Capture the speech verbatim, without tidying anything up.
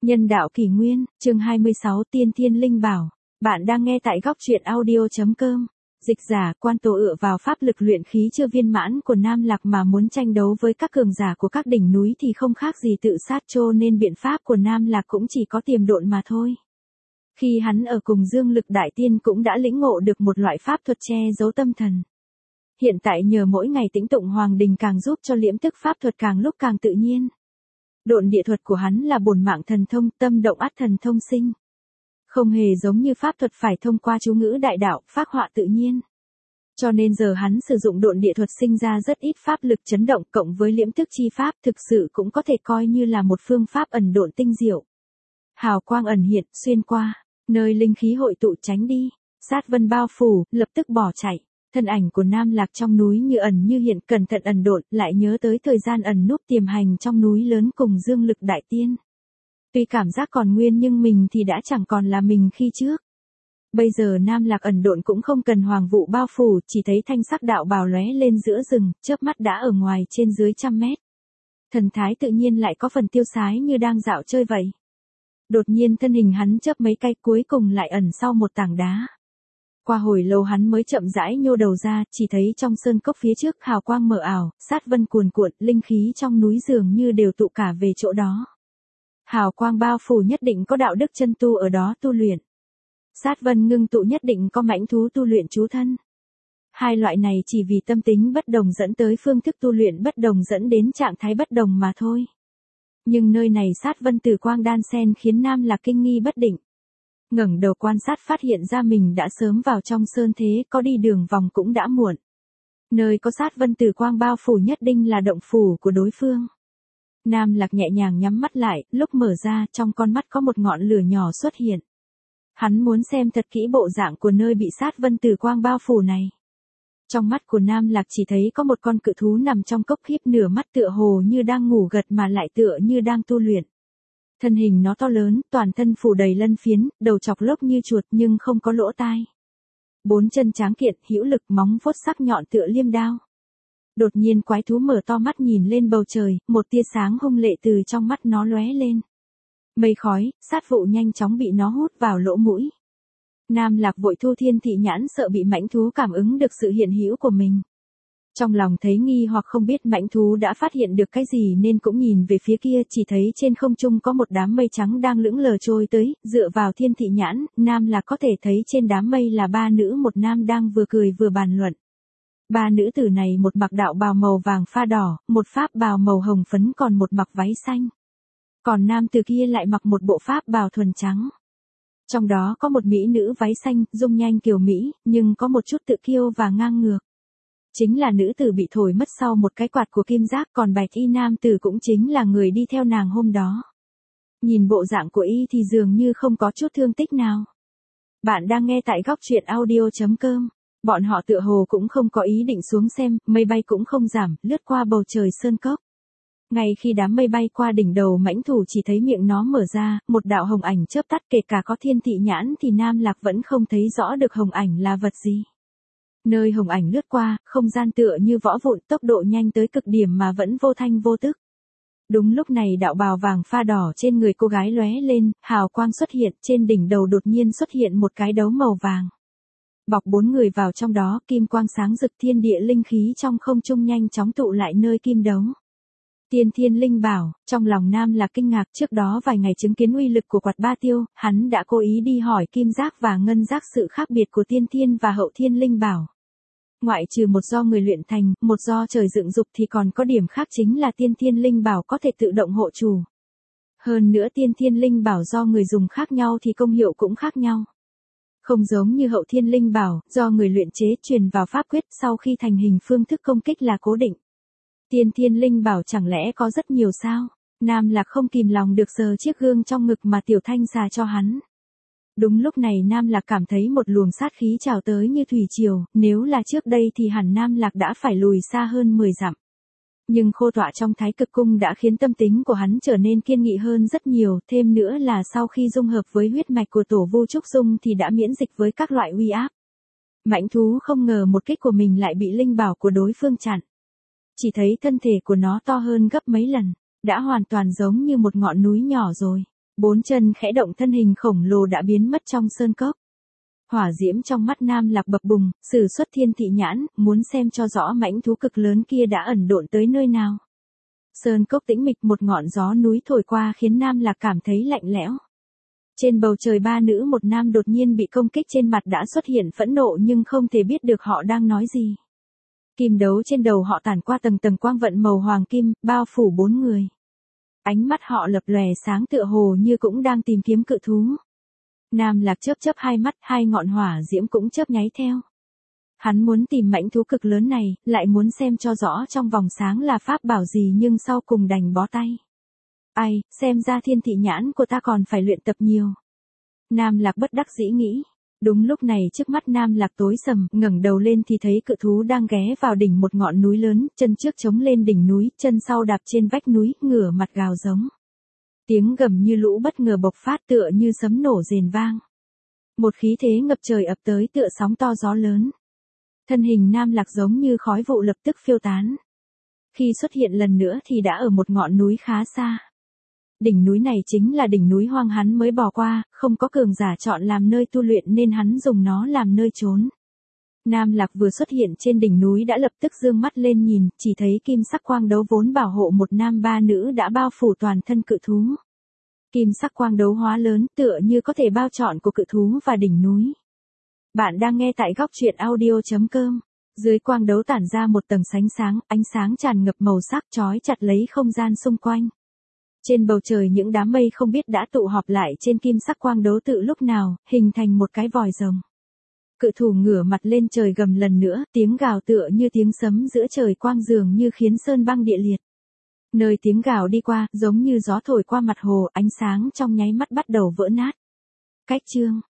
Nhân đạo kỷ nguyên, chương hai mươi sáu Tiên Thiên Linh Bảo. Bạn đang nghe tại góc truyện audio.com. Dịch giả, Quan Tổ ựa vào pháp lực luyện khí chưa viên mãn của Nam Lạc mà muốn tranh đấu với các cường giả của các đỉnh núi thì không khác gì tự sát, cho nên biện pháp của Nam Lạc cũng chỉ có tiềm độn mà thôi. Khi hắn ở cùng Dương Lực Đại Tiên cũng đã lĩnh ngộ được một loại pháp thuật che giấu tâm thần. Hiện tại nhờ mỗi ngày tĩnh tụng Hoàng Đình càng giúp cho liễm tức pháp thuật càng lúc càng tự nhiên. Độn địa thuật của hắn là bổn mạng thần thông, tâm động ắt thần thông sinh. Không hề giống như pháp thuật phải thông qua chú ngữ đại đạo, phác họa tự nhiên. Cho nên giờ hắn sử dụng độn địa thuật sinh ra rất ít pháp lực chấn động, cộng với liễm tức chi pháp thực sự cũng có thể coi như là một phương pháp ẩn độn tinh diệu. Hào quang ẩn hiện, xuyên qua, nơi linh khí hội tụ tránh đi, sát vân bao phủ, lập tức bỏ chạy. Thân ảnh của Nam Lạc trong núi như ẩn như hiện, cẩn thận ẩn độn, lại nhớ tới thời gian ẩn núp tiềm hành trong núi lớn cùng Dương Lực Đại Tiên. Tuy cảm giác còn nguyên nhưng mình thì đã chẳng còn là mình khi trước. Bây giờ Nam Lạc ẩn độn cũng không cần hoàng vụ bao phủ, chỉ thấy thanh sắc đạo bào lóe lên giữa rừng, chớp mắt đã ở ngoài trên dưới trăm mét. Thần thái tự nhiên lại có phần tiêu sái như đang dạo chơi vậy. Đột nhiên thân hình hắn chớp mấy cái, cuối cùng lại ẩn sau một tảng đá. Qua hồi lâu hắn mới chậm rãi nhô đầu ra, chỉ thấy trong sơn cốc phía trước hào quang mờ ảo, sát vân cuồn cuộn, linh khí trong núi dường như đều tụ cả về chỗ đó. Hào quang bao phủ nhất định có đạo đức chân tu ở đó tu luyện. Sát vân ngưng tụ nhất định có mãnh thú tu luyện chú thân. Hai loại này chỉ vì tâm tính bất đồng dẫn tới phương thức tu luyện bất đồng dẫn đến trạng thái bất đồng mà thôi. Nhưng nơi này sát vân tử quang đan xen khiến Nam Lạc kinh nghi bất định. Ngẩng đầu quan sát phát hiện ra mình đã sớm vào trong sơn thế, có đi đường vòng cũng đã muộn. Nơi có sát vân tử quang bao phủ nhất định là động phủ của đối phương. Nam Lạc nhẹ nhàng nhắm mắt lại, lúc mở ra trong con mắt có một ngọn lửa nhỏ xuất hiện. Hắn muốn xem thật kỹ bộ dạng của nơi bị sát vân tử quang bao phủ này. Trong mắt của Nam Lạc chỉ thấy có một con cự thú nằm trong cốc, híp nửa mắt tựa hồ như đang ngủ gật mà lại tựa như đang tu luyện. Thân hình nó to lớn, toàn thân phủ đầy lân phiến, đầu chọc lốc như chuột nhưng không có lỗ tai. Bốn chân tráng kiện, hữu lực, móng vuốt sắc nhọn tựa liêm đao. Đột nhiên quái thú mở to mắt nhìn lên bầu trời, một tia sáng hung lệ từ trong mắt nó lóe lên. Mây khói, sát vụ nhanh chóng bị nó hút vào lỗ mũi. Nam Lạc vội thu thiên thị nhãn, sợ bị mãnh thú cảm ứng được sự hiện hữu của mình. Trong lòng thấy nghi hoặc không biết mãnh thú đã phát hiện được cái gì nên cũng nhìn về phía kia, chỉ thấy trên không trung có một đám mây trắng đang lững lờ trôi tới, dựa vào thiên thị nhãn, Nam Lạc có thể thấy trên đám mây là ba nữ một nam đang vừa cười vừa bàn luận. Ba nữ tử này một mặc đạo bào màu vàng pha đỏ, một pháp bào màu hồng phấn, còn một mặc váy xanh. Còn nam tử kia lại mặc một bộ pháp bào thuần trắng. Trong đó có một mỹ nữ váy xanh, dung nhanh kiều mỹ, nhưng có một chút tự kiêu và ngang ngược. Chính là nữ tử bị thổi mất sau một cái quạt của kim giác, còn bạch y nam tử cũng chính là người đi theo nàng hôm đó. Nhìn bộ dạng của y thì dường như không có chút thương tích nào. Bạn đang nghe tại góc truyện audio.com. Bọn họ tựa hồ cũng không có ý định xuống xem, mây bay cũng không giảm, lướt qua bầu trời sơn cốc. Ngay khi đám mây bay qua đỉnh đầu mãnh thủ chỉ thấy miệng nó mở ra, một đạo hồng ảnh chớp tắt, kể cả có thiên thị nhãn thì Nam Lạc vẫn không thấy rõ được hồng ảnh là vật gì. Nơi hồng ảnh lướt qua, không gian tựa như võ vụn, tốc độ nhanh tới cực điểm mà vẫn vô thanh vô tức. Đúng lúc này đạo bào vàng pha đỏ trên người cô gái lóe lên, hào quang xuất hiện, trên đỉnh đầu đột nhiên xuất hiện một cái đấu màu vàng. Bọc bốn người vào trong đó, kim quang sáng rực, thiên địa linh khí trong không trung nhanh chóng tụ lại nơi kim đấu. Tiên Thiên Linh Bảo, trong lòng Nam Lạc kinh ngạc, trước đó vài ngày chứng kiến uy lực của quạt ba tiêu, hắn đã cố ý đi hỏi kim giác và ngân giác sự khác biệt của Tiên Thiên và Hậu Thiên Linh Bảo. Ngoại trừ một do người luyện thành, một do trời dựng dục thì còn có điểm khác chính là Tiên Thiên Linh Bảo có thể tự động hộ chủ. Hơn nữa Tiên Thiên Linh Bảo do người dùng khác nhau thì công hiệu cũng khác nhau. Không giống như Hậu Thiên Linh Bảo, do người luyện chế truyền vào pháp quyết, sau khi thành hình phương thức công kích là cố định. Tiên Thiên Linh Bảo chẳng lẽ có rất nhiều sao? Nam Lạc không kìm lòng được sờ chiếc gương trong ngực mà Tiểu Thanh xà cho hắn. Đúng lúc này Nam Lạc cảm thấy một luồng sát khí trào tới như thủy triều, nếu là trước đây thì hẳn Nam Lạc đã phải lùi xa hơn mười dặm. Nhưng khô tọa trong Thái Cực Cung đã khiến tâm tính của hắn trở nên kiên nghị hơn rất nhiều, thêm nữa là sau khi dung hợp với huyết mạch của Tổ Vu Trúc Dung thì đã miễn dịch với các loại uy áp. Mãnh thú không ngờ một kích của mình lại bị linh bảo của đối phương chặn. Chỉ thấy thân thể của nó to hơn gấp mấy lần, đã hoàn toàn giống như một ngọn núi nhỏ rồi. Bốn chân khẽ động, thân hình khổng lồ đã biến mất trong sơn cốc. Hỏa diễm trong mắt Nam Lạc bập bùng, sử xuất thiên thị nhãn, muốn xem cho rõ mãnh thú cực lớn kia đã ẩn độn tới nơi nào. Sơn cốc tĩnh mịch, một ngọn gió núi thổi qua khiến Nam Lạc cảm thấy lạnh lẽo. Trên bầu trời ba nữ một nam đột nhiên bị công kích, trên mặt đã xuất hiện phẫn nộ nhưng không thể biết được họ đang nói gì. Kim đấu trên đầu họ tản qua tầng tầng quang vận màu hoàng kim, bao phủ bốn người. Ánh mắt họ lập lòe sáng tựa hồ như cũng đang tìm kiếm cự thú. Nam Lạc chớp chớp hai mắt, hai ngọn hỏa diễm cũng chớp nháy theo. Hắn muốn tìm mãnh thú cực lớn này, lại muốn xem cho rõ trong vòng sáng là pháp bảo gì nhưng sau cùng đành bó tay. Ai, xem ra thiên thị nhãn của ta còn phải luyện tập nhiều. Nam Lạc bất đắc dĩ nghĩ. Đúng lúc này trước mắt Nam Lạc tối sầm, ngẩng đầu lên thì thấy cự thú đang ghé vào đỉnh một ngọn núi lớn, chân trước chống lên đỉnh núi, chân sau đạp trên vách núi, ngửa mặt gào giống. Tiếng gầm như lũ bất ngờ bộc phát tựa như sấm nổ rền vang. Một khí thế ngập trời ập tới tựa sóng to gió lớn. Thân hình Nam Lạc giống như khói vụ lập tức phiêu tán. Khi xuất hiện lần nữa thì đã ở một ngọn núi khá xa. Đỉnh núi này chính là đỉnh núi hoang hắn mới bỏ qua, không có cường giả chọn làm nơi tu luyện nên hắn dùng nó làm nơi trốn. Nam Lạc vừa xuất hiện trên đỉnh núi đã lập tức dương mắt lên nhìn, chỉ thấy kim sắc quang đấu vốn bảo hộ một nam ba nữ đã bao phủ toàn thân cự thú. Kim sắc quang đấu hóa lớn tựa như có thể bao trọn của cự thú và đỉnh núi. Bạn đang nghe tại góc truyện audio chấm com. Dưới quang đấu tản ra một tầng sánh sáng, ánh sáng tràn ngập màu sắc chói chặt lấy không gian xung quanh. Trên bầu trời những đám mây không biết đã tụ họp lại trên kim sắc quang đấu tự lúc nào, hình thành một cái vòi rồng. Cự thủ ngửa mặt lên trời gầm lần nữa, tiếng gào tựa như tiếng sấm giữa trời quang dường như khiến sơn băng địa liệt. Nơi tiếng gào đi qua, giống như gió thổi qua mặt hồ, ánh sáng trong nháy mắt bắt đầu vỡ nát. Cách chương